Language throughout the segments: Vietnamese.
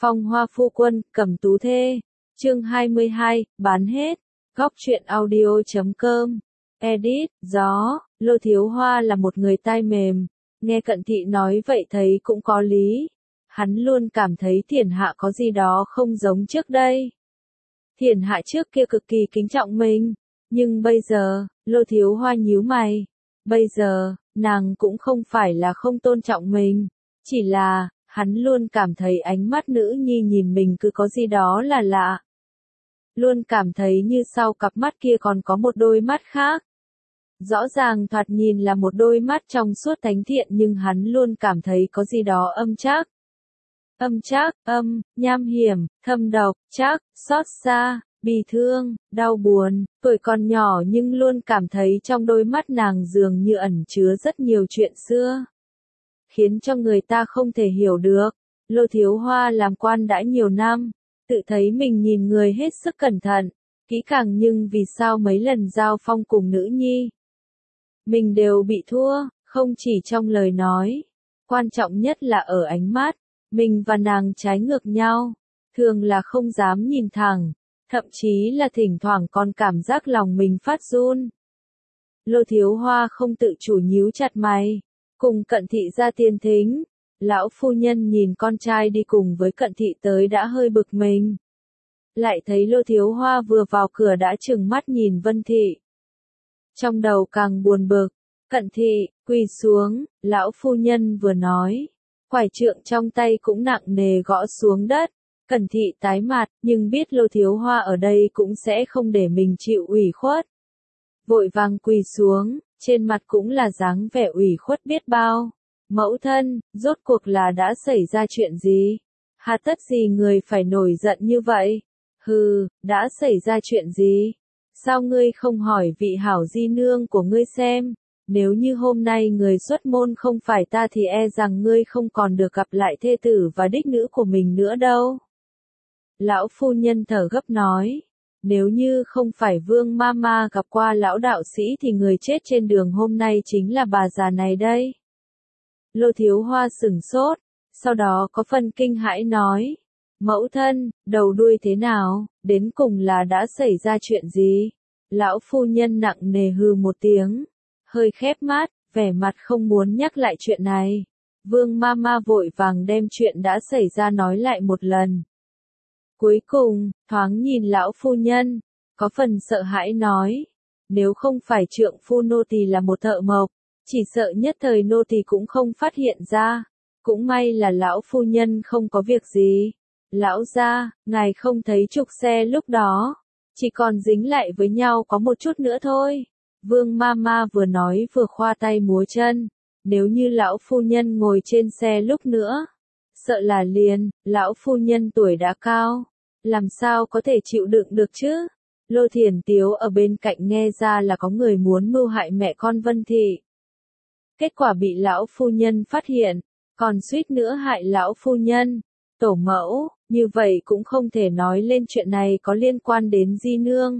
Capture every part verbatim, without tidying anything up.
Phong hoa phu quân, cẩm tú thê. Chương hai mươi hai, bán hết. Góc truyện audio chấm com. Edit, gió, Lô Thiếu Hoa là một người tai mềm. Nghe Cận Thị nói vậy thấy cũng có lý. Hắn luôn cảm thấy Thiển Hạ có gì đó không giống trước đây. Thiển Hạ trước kia cực kỳ kính trọng mình. Nhưng bây giờ, Lô Thiếu Hoa nhíu mày. Bây giờ, nàng cũng không phải là không tôn trọng mình. Chỉ là, hắn luôn cảm thấy ánh mắt nữ nhi nhìn mình cứ có gì đó là lạ. Luôn cảm thấy như sau cặp mắt kia còn có một đôi mắt khác. Rõ ràng thoạt nhìn là một đôi mắt trong suốt thánh thiện nhưng hắn luôn cảm thấy có gì đó âm trác. Âm trác, âm, nham hiểm, thâm độc, trác, xót xa, bi thương, đau buồn, tuổi còn nhỏ nhưng luôn cảm thấy trong đôi mắt nàng dường như ẩn chứa rất nhiều chuyện xưa. Khiến cho người ta không thể hiểu được. Lô Thiếu Hoa làm quan đã nhiều năm, tự thấy mình nhìn người hết sức cẩn thận, kỹ càng nhưng vì sao mấy lần giao phong cùng nữ nhi. Mình đều bị thua, không chỉ trong lời nói. Quan trọng nhất là ở ánh mắt, mình và nàng trái ngược nhau, thường là không dám nhìn thẳng, thậm chí là thỉnh thoảng còn cảm giác lòng mình phát run. Lô Thiếu Hoa không tự chủ nhíu chặt mày, cùng Cận Thị ra tiên thính. Lão phu nhân nhìn con trai đi cùng với Cận Thị tới đã hơi bực mình. Lại thấy Lô Thiếu Hoa vừa vào cửa đã trừng mắt nhìn Vân Thị. Trong đầu càng buồn bực, Cận Thị, quỳ xuống, lão phu nhân vừa nói. Quải trượng trong tay cũng nặng nề gõ xuống đất. Cận Thị tái mặt, nhưng biết Lô Thiếu Hoa ở đây cũng sẽ không để mình chịu ủy khuất. Vội vàng quỳ xuống, trên mặt cũng là dáng vẻ ủy khuất biết bao. Mẫu thân, rốt cuộc là đã xảy ra chuyện gì? Hà tất gì người phải nổi giận như vậy? Hừ, đã xảy ra chuyện gì? Sao ngươi không hỏi vị hảo di nương của ngươi xem? Nếu như hôm nay người xuất môn không phải ta thì e rằng ngươi không còn được gặp lại thê tử và đích nữ của mình nữa đâu. Lão phu nhân thở gấp nói. Nếu như không phải Vương Mama gặp qua lão đạo sĩ thì người chết trên đường hôm nay chính là bà già này đây. Lô Thiếu Hoa sửng sốt, sau đó có phần kinh hãi nói. Mẫu thân, đầu đuôi thế nào, đến cùng là đã xảy ra chuyện gì? Lão phu nhân nặng nề hừ một tiếng, hơi khép mắt, vẻ mặt không muốn nhắc lại chuyện này. Vương Mama vội vàng đem chuyện đã xảy ra nói lại một lần. Cuối cùng, thoáng nhìn lão phu nhân, có phần sợ hãi nói. Nếu không phải trượng phu nô tỳ là một thợ mộc, chỉ sợ nhất thời nô tỳ cũng không phát hiện ra. Cũng may là lão phu nhân không có việc gì. Lão gia, ngài không thấy trục xe lúc đó, chỉ còn dính lại với nhau có một chút nữa thôi. Vương Mama vừa nói vừa khoa tay múa chân. Nếu như lão phu nhân ngồi trên xe lúc nữa, sợ là liền, lão phu nhân tuổi đã cao, làm sao có thể chịu đựng được chứ? Lô Thiển Tiếu ở bên cạnh nghe ra là có người muốn mưu hại mẹ con Vân Thị. Kết quả bị lão phu nhân phát hiện, còn suýt nữa hại lão phu nhân. Tổ mẫu, như vậy cũng không thể nói lên chuyện này có liên quan đến di nương.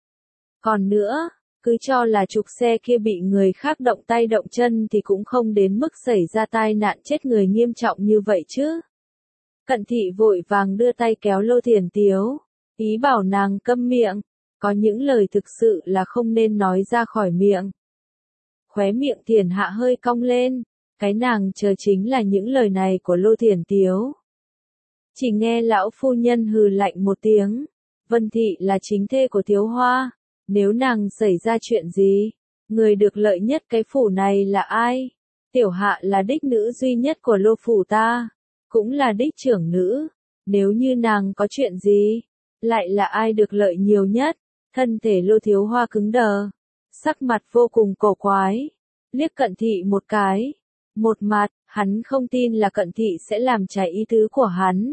Còn nữa, cứ cho là trục xe kia bị người khác động tay động chân thì cũng không đến mức xảy ra tai nạn chết người nghiêm trọng như vậy chứ. Cận Thị vội vàng đưa tay kéo Lô Thiển Tiếu, ý bảo nàng câm miệng, có những lời thực sự là không nên nói ra khỏi miệng. Khóe miệng Thiển Hạ hơi cong lên, cái nàng chờ chính là những lời này của Lô Thiển Tiếu. Chỉ nghe lão phu nhân hừ lạnh một tiếng, Vân Thị là chính thê của Thiếu Hoa, nếu nàng xảy ra chuyện gì, người được lợi nhất cái phủ này là ai? Tiểu Hạ là đích nữ duy nhất của Lô phủ ta, cũng là đích trưởng nữ, nếu như nàng có chuyện gì, lại là ai được lợi nhiều nhất? Thân thể Lô Thiếu Hoa cứng đờ, sắc mặt vô cùng cổ quái, liếc Cận Thị một cái, một mặt, hắn không tin là Cận Thị sẽ làm trái ý tứ của hắn,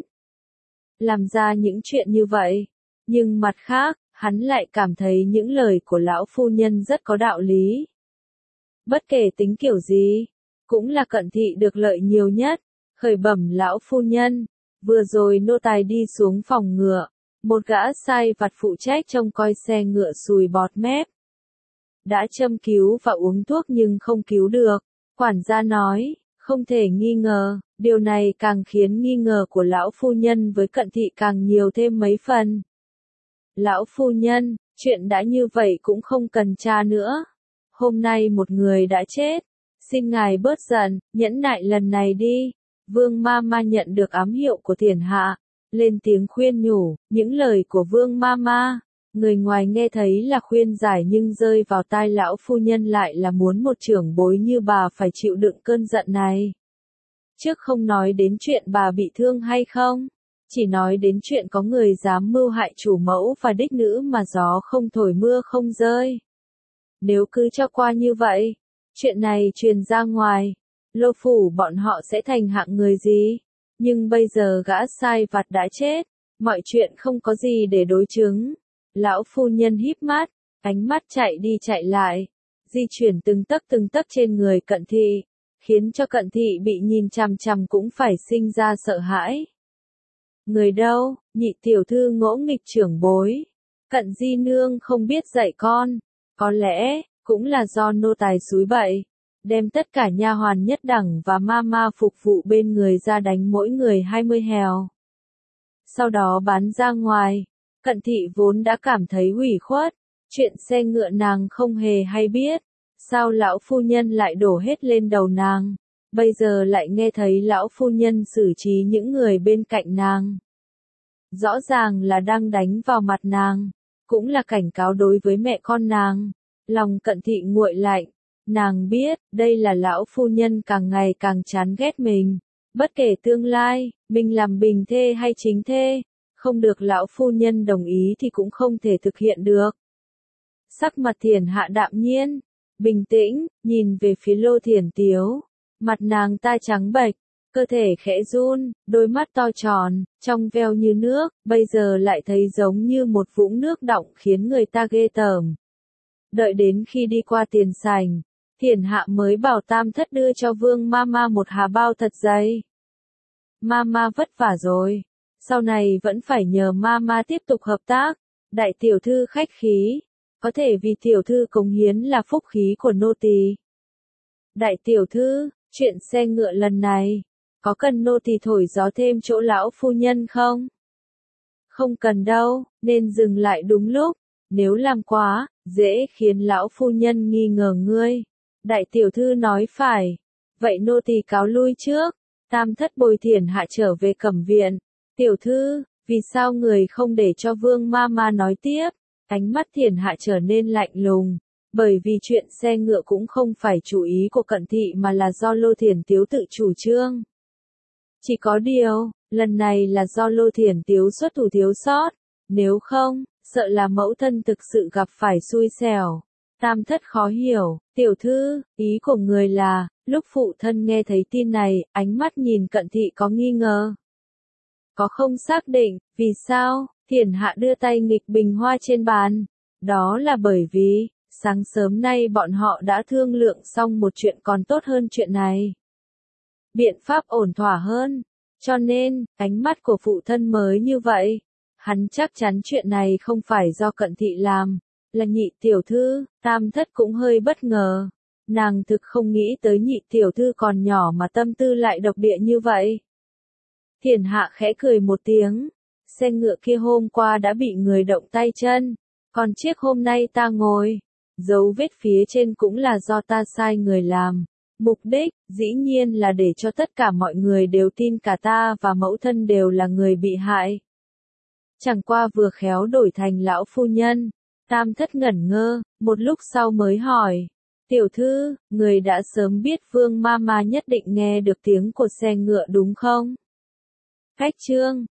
làm ra những chuyện như vậy, nhưng mặt khác, hắn lại cảm thấy những lời của lão phu nhân rất có đạo lý. Bất kể tính kiểu gì, cũng là Cận Thị được lợi nhiều nhất. Khởi bẩm lão phu nhân, vừa rồi nô tài đi xuống phòng ngựa, một gã sai vặt phụ trách trông coi xe ngựa sùi bọt mép. Đã châm cứu và uống thuốc nhưng không cứu được, quản gia nói, Không thể nghi ngờ, điều này càng khiến nghi ngờ của lão phu nhân với Cận Thị càng nhiều thêm mấy phần. Lão phu nhân, chuyện đã như vậy cũng không cần tra nữa. Hôm nay một người đã chết, xin ngài bớt giận, nhẫn nại lần này đi. Vương ma ma nhận được ám hiệu của Thiển Hạ, lên tiếng khuyên nhủ. Những lời của Vương ma ma, người ngoài nghe thấy là khuyên giải nhưng rơi vào tai lão phu nhân lại là muốn một trưởng bối như bà phải chịu đựng cơn giận này. Trước không nói đến chuyện bà bị thương hay không, chỉ nói đến chuyện có người dám mưu hại chủ mẫu và đích nữ mà gió không thổi mưa không rơi. Nếu cứ cho qua như vậy, chuyện này truyền ra ngoài, Lô phủ bọn họ sẽ thành hạng người gì? Nhưng bây giờ gã sai vặt đã chết, mọi chuyện không có gì để đối chứng. Lão phu nhân híp mắt, ánh mắt chạy đi chạy lại, di chuyển từng tấc từng tấc trên người Cận Thị, khiến cho Cận Thị bị nhìn chằm chằm cũng phải sinh ra sợ hãi. Người đâu, nhị tiểu thư ngỗ nghịch trưởng bối. Cận di nương không biết dạy con, có lẽ cũng là do nô tài xúi bậy, đem tất cả nha hoàn nhất đẳng và ma ma phục vụ bên người ra đánh mỗi người hai mươi hèo. Sau đó bán ra ngoài. Cận Thị vốn đã cảm thấy hủy khuất, chuyện xe ngựa nàng không hề hay biết, sao lão phu nhân lại đổ hết lên đầu nàng, bây giờ lại nghe thấy lão phu nhân xử trí những người bên cạnh nàng. Rõ ràng là đang đánh vào mặt nàng, cũng là cảnh cáo đối với mẹ con nàng. Lòng Cận Thị nguội lạnh, nàng biết, đây là lão phu nhân càng ngày càng chán ghét mình, bất kể tương lai, mình làm bình thê hay chính thê. Không được lão phu nhân đồng ý thì cũng không thể thực hiện được. Sắc mặt Thiển Hạ đạm nhiên, bình tĩnh, nhìn về phía Lô Thiển Tiếu. Mặt nàng ta trắng bệch, cơ thể khẽ run, đôi mắt to tròn, trong veo như nước, bây giờ lại thấy giống như một vũng nước đọng khiến người ta ghê tởm. Đợi đến khi đi qua tiền sảnh, Thiển Hạ mới bảo Tam Thất đưa cho Vương Mama một hà bao thật dày. Mama vất vả rồi. Sau này vẫn phải nhờ Mama tiếp tục hợp tác. Đại tiểu thư khách khí, có thể vì tiểu thư cống hiến là phúc khí của nô tỳ. Đại tiểu thư, chuyện xe ngựa lần này, có cần nô tỳ thổi gió thêm chỗ lão phu nhân không? Không cần đâu, nên dừng lại đúng lúc, nếu làm quá, dễ khiến lão phu nhân nghi ngờ ngươi. Đại tiểu thư nói phải, vậy nô tỳ cáo lui trước. Tam Thất bồi Thiển Hạ trở về Cẩm viện. Tiểu thư, vì sao người không để cho Vương Mama nói tiếp? Ánh mắt Thiển Hạ trở nên lạnh lùng, bởi vì chuyện xe ngựa cũng không phải chủ ý của Cận Thị mà là do Lô Thiển Tiếu tự chủ trương. Chỉ có điều, lần này là do Lô Thiển Tiếu xuất thủ thiếu sót, nếu không, sợ là mẫu thân thực sự gặp phải xui xẻo. Tam Thất khó hiểu, tiểu thư, ý của người là, lúc phụ thân nghe thấy tin này, ánh mắt nhìn Cận Thị có nghi ngờ. Có không xác định, vì sao? Thiển Hạ đưa tay nghịch bình hoa trên bàn. Đó là bởi vì, sáng sớm nay bọn họ đã thương lượng xong một chuyện còn tốt hơn chuyện này. Biện pháp ổn thỏa hơn. Cho nên, ánh mắt của phụ thân mới như vậy. Hắn chắc chắn chuyện này không phải do Cận Thị làm, là nhị tiểu thư. Tam Thất cũng hơi bất ngờ. Nàng thực không nghĩ tới nhị tiểu thư còn nhỏ mà tâm tư lại độc địa như vậy. Thiển Hạ khẽ cười một tiếng. Xe ngựa kia hôm qua đã bị người động tay chân, còn chiếc hôm nay ta ngồi, dấu vết phía trên cũng là do ta sai người làm. Mục đích, dĩ nhiên là để cho tất cả mọi người đều tin cả ta và mẫu thân đều là người bị hại. Chẳng qua vừa khéo đổi thành lão phu nhân. Tam Thất ngẩn ngơ, một lúc sau mới hỏi. Tiểu thư, người đã sớm biết Vương Mama nhất định nghe được tiếng của xe ngựa đúng không? Cách chương